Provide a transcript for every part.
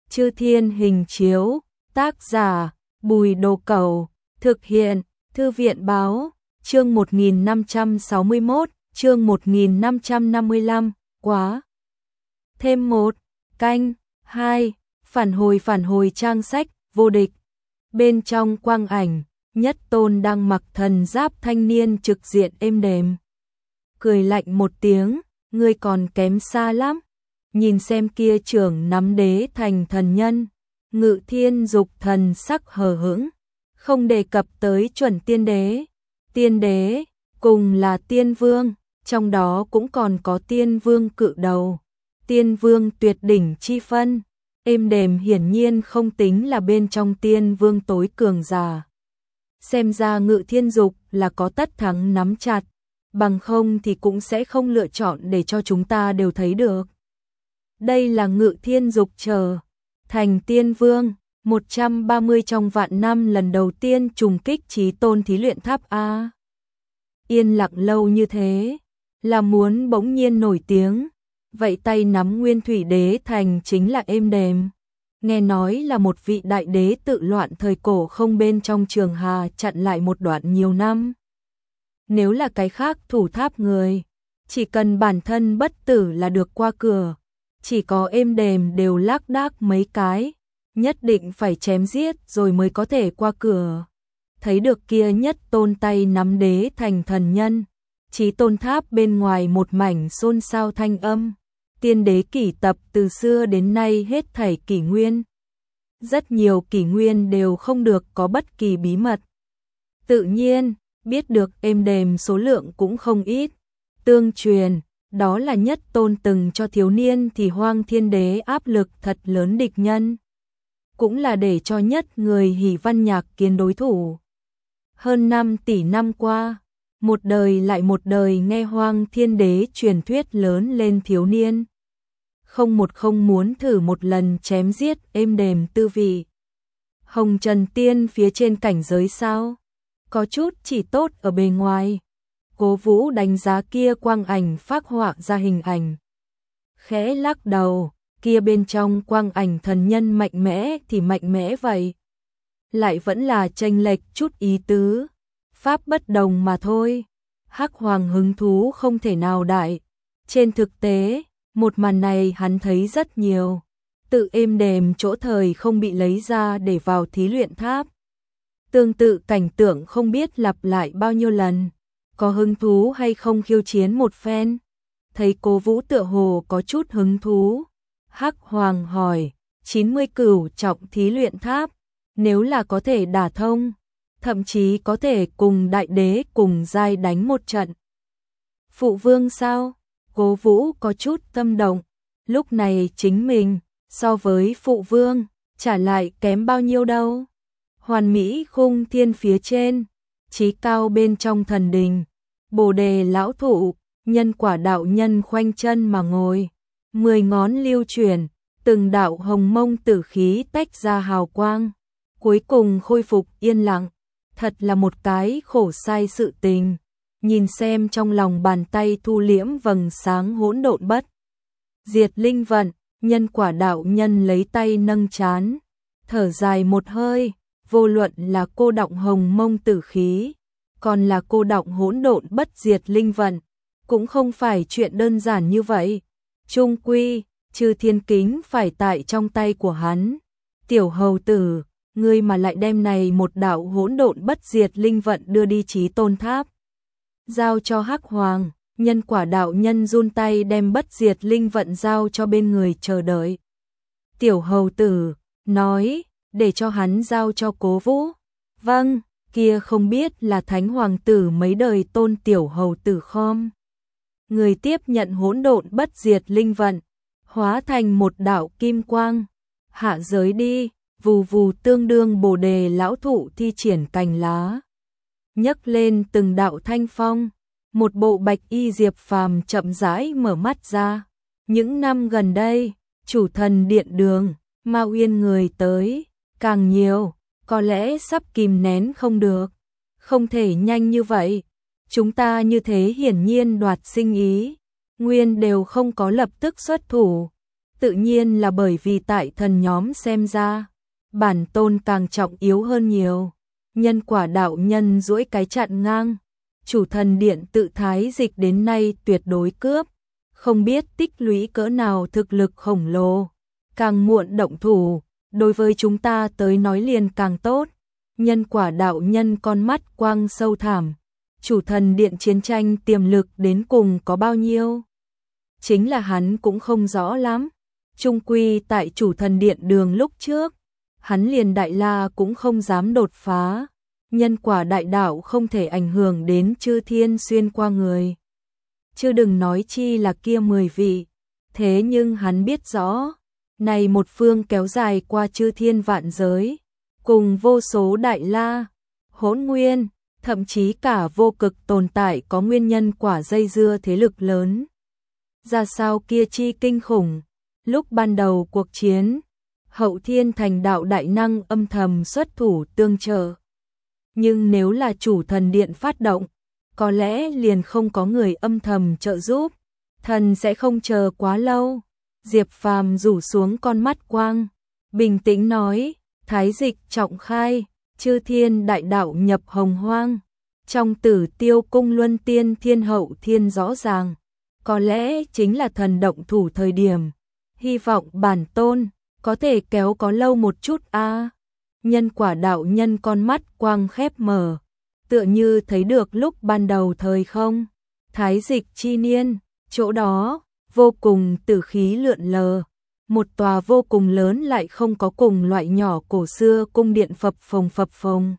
Chư Thiên Hình Chiếu, tác giả Bùi Đồ Cẩu, thực hiện Thư viện Báo, chương 1561, chương 1555, quá. Thêm một, canh, 2, phản hồi trang sách, vô địch. Bên trong quang ảnh, Nhất Tôn đang mặc thần giáp thanh niên trực diện êm đềm. Cười lạnh một tiếng, ngươi còn kém xa lắm. Nhìn xem kia trưởng nắm đế thành thần nhân, Ngự Thiên Dục thần sắc hờ hững, không đề cập tới chuẩn tiên đế. Tiên đế, cùng là tiên vương, trong đó cũng còn có tiên vương cự đầu, tiên vương tuyệt đỉnh chi phân. Êm đềm hiển nhiên không tính là bên trong tiên vương tối cường giả. Xem ra Ngự Thiên Dục là có tất thắng nắm chặt, bằng không thì cũng sẽ không lựa chọn để cho chúng ta đều thấy được. Đây là Ngự Thiên Dục trở thành tiên vương, 130 trong vạn năm lần đầu tiên trùng kích Chí Tôn thí luyện tháp A. Yên lặng lâu như thế, là muốn bỗng nhiên nổi tiếng, vậy tay nắm Nguyên Thủy Đế thành chính là êm đềm. Nghe nói là một vị đại đế tự loạn thời cổ không bên trong Trường Hà chặn lại một đoạn nhiều năm. Nếu là cái khác thủ tháp người, chỉ cần bản thân bất tử là được qua cửa, chỉ có êm đềm đều lác đác mấy cái, nhất định phải chém giết rồi mới có thể qua cửa. Thấy được kia Nhất Tôn tay nắm đế thành thần nhân, Chí Tôn tháp bên ngoài một mảnh xôn xao thanh âm. Tiên đế kỷ tập từ xưa đến nay hết thảy kỷ nguyên. Rất nhiều kỷ nguyên đều không được có bất kỳ bí mật. Tự nhiên, biết được êm đềm số lượng cũng không ít. Tương truyền, đó là Nhất Tôn từng cho thiếu niên thì Hoang Thiên Đế áp lực thật lớn địch nhân. Cũng là để cho nhất người hỉ văn nhạc kiến đối thủ. Hơn 5 tỷ năm qua, một đời lại một đời nghe Hoang Thiên Đế truyền thuyết lớn lên thiếu niên. Không muốn thử một lần chém giết êm đềm tư vị. Hồng Trần Tiên phía trên cảnh giới sao? Có chút chỉ tốt ở bề ngoài. Cố Vũ đánh giá kia quang ảnh phác họa ra hình ảnh. Khẽ lắc đầu, kia bên trong quang ảnh thần nhân mạnh mẽ thì mạnh mẽ vậy. Lại vẫn là chênh lệch chút ý tứ. Pháp bất đồng mà thôi. Hắc Hoàng hứng thú không thể nào đại. Trên thực tế, một màn này hắn thấy rất nhiều. Tự êm đềm chỗ thời không bị lấy ra để vào thí luyện tháp. Tương tự cảnh tượng không biết lặp lại bao nhiêu lần. Có hứng thú hay không khiêu chiến một phen? Thấy Cố Vũ tựa hồ có chút hứng thú. Hắc Hoàng hỏi, 90 cửu trọng thí luyện tháp, nếu là có thể đả thông, thậm chí có thể cùng đại đế cùng giai đánh một trận. Phụ vương sao? Cố Vũ có chút tâm động, lúc này chính mình, so với phụ vương, trả lại kém bao nhiêu đâu. Hoàn mỹ khung thiên phía trên, chí cao bên trong thần đình, Bồ đề lão thụ, nhân quả đạo nhân khoanh chân mà ngồi, 10 ngón lưu chuyển, từng đạo hồng mông tử khí tách ra hào quang, cuối cùng khôi phục yên lặng, thật là một cái khổ sai sự tình. Nhìn xem trong lòng bàn tay thu liễm vầng sáng hỗn độn bất diệt linh vận, nhân quả đạo nhân lấy tay nâng trán, thở dài một hơi, vô luận là cô đọng hồng mông tử khí, còn là cô đọng hỗn độn bất diệt linh vận, cũng không phải chuyện đơn giản như vậy. Chung quy, Chư Thiên Kính phải tại trong tay của hắn. Tiểu hầu tử, ngươi mà lại đem này một đạo hỗn độn bất diệt linh vận đưa đi Chí Tôn tháp, giao cho Hắc Hoàng, nhân quả đạo nhân run tay đem bất diệt linh vận giao cho bên người chờ đợi. Tiểu hầu tử, nói, để cho hắn giao cho Cố Vũ. Vâng, kia không biết là thánh hoàng tử mấy đời tôn tiểu hầu tử khom. Người tiếp nhận hỗn độn bất diệt linh vận, hóa thành một đạo kim quang, hạ giới đi, vù vù tương đương Bồ đề lão thụ thi triển cành lá. Nhấc lên từng đạo thanh phong, một bộ bạch y Diệp Phàm chậm rãi mở mắt ra. Những năm gần đây, chủ thần điện đường, Ma Uyên người tới, càng nhiều, có lẽ sắp kìm nén không được. Không thể nhanh như vậy, chúng ta như thế hiển nhiên đoạt sinh ý, Nguyên đều không có lập tức xuất thủ. tự nhiên là bởi vì tại thần nhóm xem ra, bản tôn càng trọng yếu hơn nhiều. Nhân quả đạo nhân duỗi cái chặn ngang, chủ thần điện tự thái dịch đến nay tuyệt đối cướp, không biết tích lũy cỡ nào thực lực khổng lồ, càng muộn động thủ, đối với chúng ta tới nói liền càng tốt. Nhân quả đạo nhân con mắt quang sâu thẳm, chủ thần điện chiến tranh tiềm lực đến cùng có bao nhiêu? Chính là hắn cũng không rõ lắm. Trung quy tại chủ thần điện đường lúc trước, hắn liền Đại La cũng không dám đột phá. Nhân quả đại đạo không thể ảnh hưởng đến chư thiên xuyên qua người. Chứ đừng nói chi là kia 10 vị. Thế nhưng hắn biết rõ, này một phương kéo dài qua chư thiên vạn giới, cùng vô số Đại La, Hỗn Nguyên, thậm chí cả vô cực tồn tại có nguyên nhân quả dây dưa thế lực lớn. Ra sao kia chi kinh khủng, lúc ban đầu cuộc chiến, Hậu Thiên Thành đạo đại năng âm thầm xuất thủ tương trợ. Nhưng nếu là chủ thần điện phát động, có lẽ liền không có người âm thầm trợ giúp, thần sẽ không chờ quá lâu. Diệp Phàm rủ xuống con mắt quang, bình tĩnh nói, thái dịch trọng khai, chư thiên đại đạo nhập hồng hoang, trong Tử Tiêu cung luân tiên thiên hậu thiên rõ ràng, có lẽ chính là thần động thủ thời điểm, hy vọng bản tôn có thể kéo có lâu một chút a. Nhân quả đạo nhân con mắt quang khép mở, tựa như thấy được lúc ban đầu thời không, thái dịch chi niên, chỗ đó vô cùng tử khí lượn lờ, một tòa vô cùng lớn lại không có cùng loại nhỏ cổ xưa cung điện phập phồng.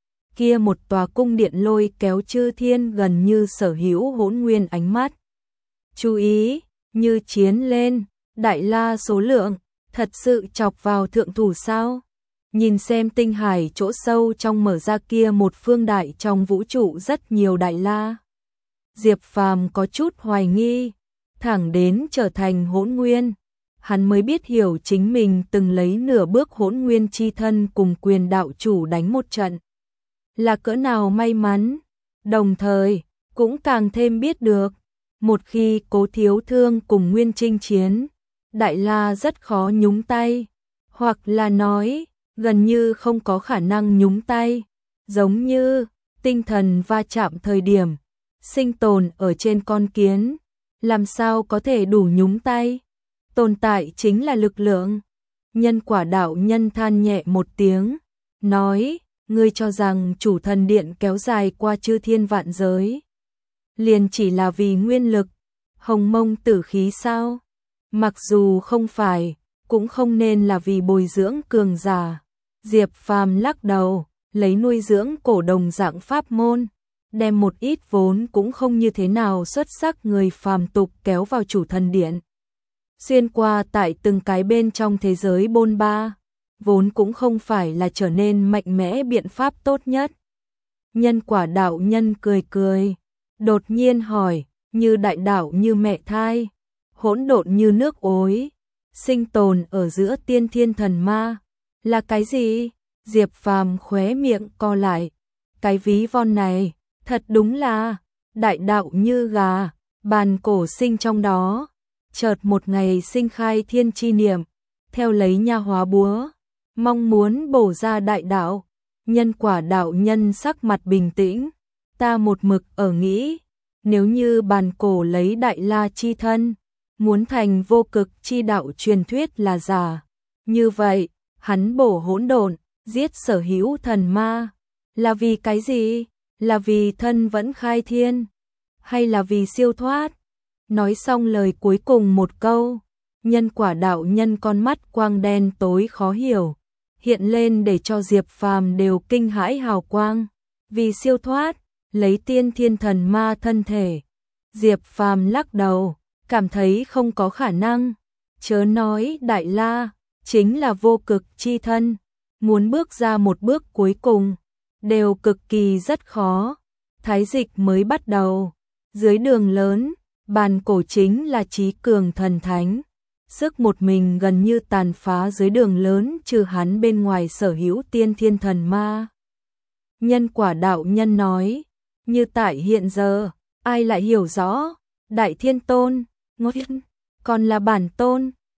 Kia một tòa cung điện lôi kéo chư thiên gần như sở hữu hỗn nguyên ánh mắt. Chú ý, như chiến lên, Đại La số lượng, thật sự chọc vào thượng thủ sao? Nhìn xem tinh hải chỗ sâu trong mở ra kia một phương đại trong vũ trụ rất nhiều Đại La. Diệp Phàm có chút hoài nghi, thẳng đến trở thành hỗn nguyên, hắn mới biết hiểu chính mình từng lấy nửa bước hỗn nguyên chi thân cùng quyền đạo chủ đánh một trận. Là cỡ nào may mắn, đồng thời cũng càng thêm biết được, một khi Cố Thiếu Thương cùng Nguyên Trinh chiến, Đại La rất khó nhúng tay, hoặc là nói, gần như không có khả năng nhúng tay, giống như tinh thần va chạm thời điểm, sinh tồn ở trên con kiến, làm sao có thể đủ nhúng tay, tồn tại chính là lực lượng. Nhân quả đạo nhân than nhẹ một tiếng, nói, ngươi cho rằng chủ thần điện kéo dài qua chư thiên vạn giới, liền chỉ là vì nguyên lực, hồng mông tử khí sao? Mặc dù không phải, cũng không nên là vì bồi dưỡng cường giả. Diệp Phàm lắc đầu, lấy nuôi dưỡng cổ đồng dạng pháp môn, đem một ít vốn cũng không như thế nào xuất sắc người phàm tục kéo vào chủ thần điện. Xuyên qua tại từng cái bên trong thế giới bôn ba, vốn cũng không phải là trở nên mạnh mẽ biện pháp tốt nhất. Nhân quả đạo nhân cười cười, đột nhiên hỏi, như đại đạo như mẹ thai, hỗn độn như nước ối, sinh tồn ở giữa tiên thiên thần ma, là cái gì? Diệp Phàm khóe miệng co lại, cái ví von này, thật đúng là, đại đạo như gà, bàn cổ sinh trong đó, chợt một ngày sinh khai thiên chi niệm, theo lấy nha hóa búa, mong muốn bổ ra đại đạo. Nhân quả đạo nhân sắc mặt bình tĩnh, ta một mực ở nghĩ, nếu như bàn cổ lấy Đại La chi thân, muốn thành vô cực chi đạo truyền thuyết là giả, như vậy, hắn bổ hỗn độn, giết sở hữu thần ma, là vì cái gì? Là vì thân vẫn khai thiên, hay là vì siêu thoát? Nói xong lời cuối cùng một câu, nhân quả đạo nhân con mắt quang đen tối khó hiểu, hiện lên để cho Diệp Phàm đều kinh hãi hào quang, vì siêu thoát, lấy tiên thiên thần ma thân thể. Diệp Phàm lắc đầu, cảm thấy không có khả năng, chớ nói Đại La, chính là vô cực chi thân, muốn bước ra một bước cuối cùng, đều cực kỳ rất khó. Thái dịch mới bắt đầu, dưới đường lớn, bàn cổ chính là trí cường thần thánh, sức một mình gần như tàn phá dưới đường lớn trừ hắn bên ngoài sở hữu tiên thiên thần ma. Nhân quả đạo nhân nói, như tại hiện giờ, ai lại hiểu rõ, Đại Thiên Tôn, Ngô Thiên, còn là bản tôn,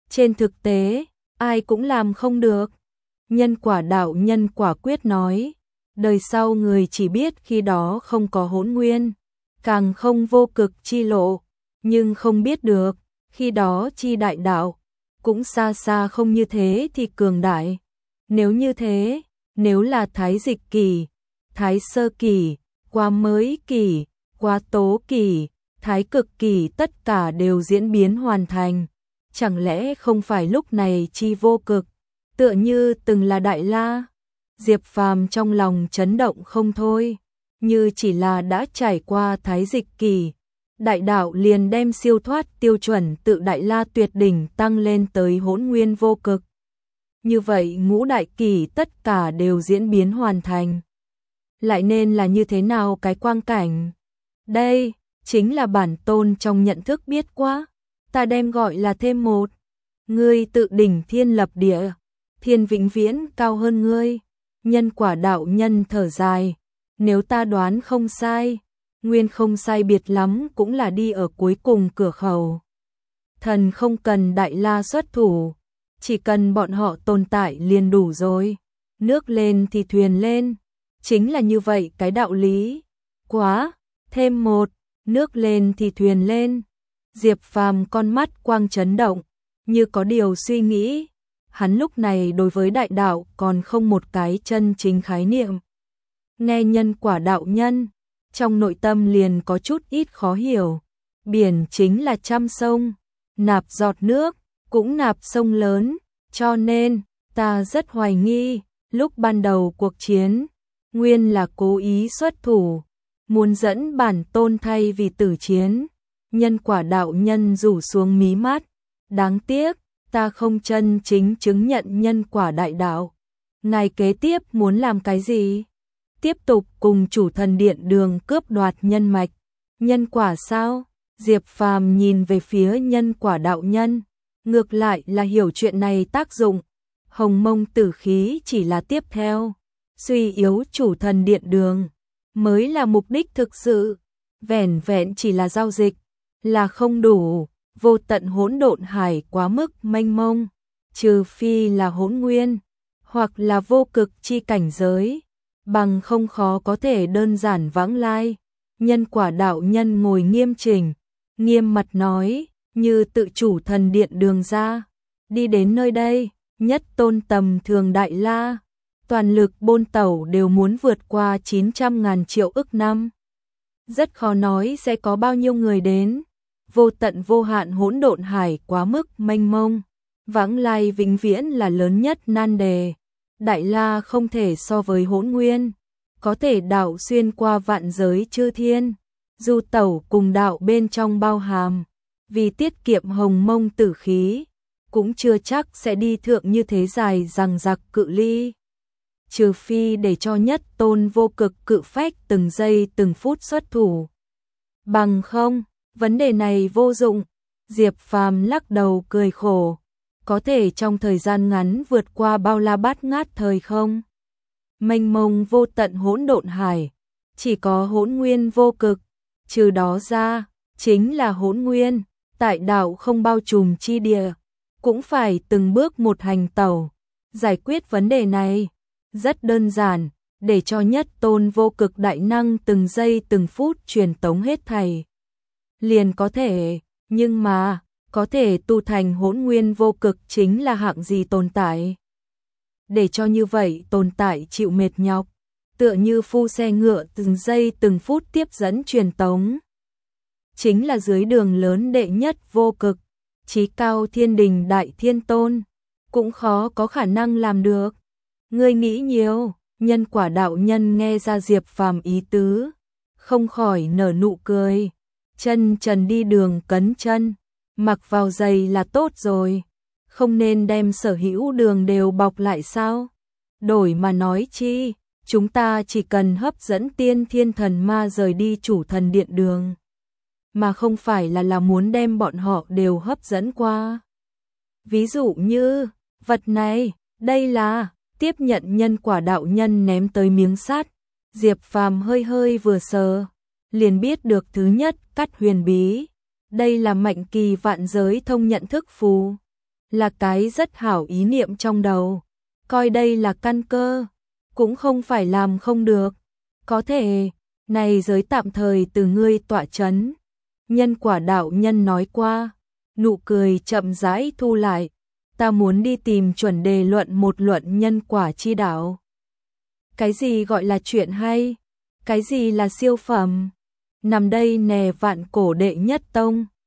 Trên thực tế, ai cũng làm không được. Nhân quả đạo nhân quả quyết nói, đời sau người chỉ biết khi đó không có hỗn nguyên, càng không vô cực chi lộ, nhưng không biết được, khi đó chi đại đạo, cũng xa xa không như thế thì cường đại. Nếu như thế, nếu là thái dịch kỳ, thái sơ kỳ, qua mới kỳ, qua tố kỳ, thái cực kỳ tất cả đều diễn biến hoàn thành. Chẳng lẽ không phải lúc này chi vô cực, tựa như từng là Đại La? Diệp Phàm trong lòng chấn động không thôi, như chỉ là đã trải qua thái dịch kỳ, đại đạo liền đem siêu thoát tiêu chuẩn tự Đại La tuyệt đỉnh tăng lên tới hỗn nguyên vô cực. Như vậy ngũ đại kỳ tất cả đều diễn biến hoàn thành. Lại nên là như thế nào cái quang cảnh? Đây, chính là bản tôn trong nhận thức biết quá, ta đem gọi là thêm một. Ngươi tự đỉnh thiên lập địa, thiên vĩnh viễn cao hơn ngươi. Nhân quả đạo nhân thở dài, nếu ta đoán không sai, nguyên không sai biệt lắm cũng là đi ở cuối cùng cửa khẩu. Thần không cần Đại La xuất thủ, chỉ cần bọn họ tồn tại liền đủ rồi. Nước lên thì thuyền lên, chính là như vậy cái đạo lý. Quá, thêm một, nước lên thì thuyền lên. Diệp Phàm con mắt quang chấn động, như có điều suy nghĩ. Hắn lúc này đối với đại đạo còn không một cái chân chính khái niệm. Nghe nhân quả đạo nhân, trong nội tâm liền có chút ít khó hiểu. Biển chính là trăm sông, nạp giọt nước, cũng nạp sông lớn, cho nên, ta rất hoài nghi, lúc ban đầu cuộc chiến, nguyên là cố ý xuất thủ, muốn dẫn bản tôn thay vì tử chiến. Nhân quả đạo nhân rủ xuống mí mắt, đáng tiếc, ta không chân chính chứng nhận nhân quả đại đạo. Ngài kế tiếp muốn làm cái gì? Tiếp tục cùng chủ thần điện đường cướp đoạt nhân mạch. Nhân quả sao? Diệp Phàm nhìn về phía nhân quả đạo nhân, ngược lại là hiểu chuyện này tác dụng. Hồng mông tử khí chỉ là tiếp theo, suy yếu chủ thần điện đường, mới là mục đích thực sự. Vẻn vẹn chỉ là giao dịch, là không đủ. Vô tận hỗn độn hải quá mức mênh mông, trừ phi là hỗn nguyên, hoặc là vô cực chi cảnh giới, bằng không khó có thể đơn giản vãng lai. Nhân quả đạo nhân ngồi nghiêm chỉnh, nghiêm mặt nói, như tự chủ thần điện đường ra, đi đến nơi đây, nhất tôn tầm thường Đại La, toàn lực bôn tẩu đều muốn vượt qua 900.000 triệu ức năm. Rất khó nói sẽ có bao nhiêu người đến. Vô tận vô hạn hỗn độn hải quá mức mênh mông, vãng lai vĩnh viễn là lớn nhất nan đề. Đại La không thể so với hỗn nguyên, có thể đạo xuyên qua vạn giới chư thiên, du tẩu cùng đạo bên trong bao hàm, vì tiết kiệm hồng mông tử khí, cũng chưa chắc sẽ đi thượng như thế dài rằng giặc cự ly. Trừ phi để cho nhất tôn vô cực cự phách từng giây từng phút xuất thủ. Bằng không, vấn đề này vô dụng. Diệp Phàm lắc đầu cười khổ, có thể trong thời gian ngắn vượt qua bao la bát ngát thời không? Mênh mông vô tận hỗn độn hải, chỉ có hỗn nguyên vô cực, trừ đó ra, chính là hỗn nguyên, tại đạo không bao trùm chi địa, cũng phải từng bước một hành tẩu. Giải quyết vấn đề này, rất đơn giản, để cho nhất tôn vô cực đại năng từng giây từng phút truyền tống hết thảy. Liền có thể, nhưng mà, có thể tu thành hỗn nguyên vô cực chính là hạng gì tồn tại? Để cho như vậy tồn tại chịu mệt nhọc, tựa như phu xe ngựa từng giây từng phút tiếp dẫn truyền tống. Chính là dưới đường lớn đệ nhất vô cực, chí cao thiên đình đại thiên tôn, cũng khó có khả năng làm được. Ngươi nghĩ nhiều. Nhân quả đạo nhân nghe ra Diệp Phàm ý tứ, không khỏi nở nụ cười. Chân trần đi đường cấn chân, mặc vào giày là tốt rồi, không nên đem sở hữu đường đều bọc lại sao? Đổi mà nói chi, chúng ta chỉ cần hấp dẫn tiên thiên thần ma rời đi chủ thần điện đường, mà không phải là muốn đem bọn họ đều hấp dẫn qua. Ví dụ như, vật này, đây là, tiếp nhận nhân quả đạo nhân ném tới miếng sắt, Diệp Phàm hơi hơi vừa sờ, liền biết được thứ nhất cắt huyền bí, đây là mạnh kỳ vạn giới thông nhận thức phù. là cái rất hảo ý niệm trong đầu, coi đây là căn cơ, cũng không phải làm không được. Có thể, này giới tạm thời từ ngươi tọa chấn. Nhân quả đạo nhân nói qua, nụ cười chậm rãi thu lại, ta muốn đi tìm chuẩn đề luận một luận nhân quả chi đạo. Cái gì gọi là chuyện hay? Cái gì là siêu phẩm? Nằm đây nè vạn cổ đệ nhất tông.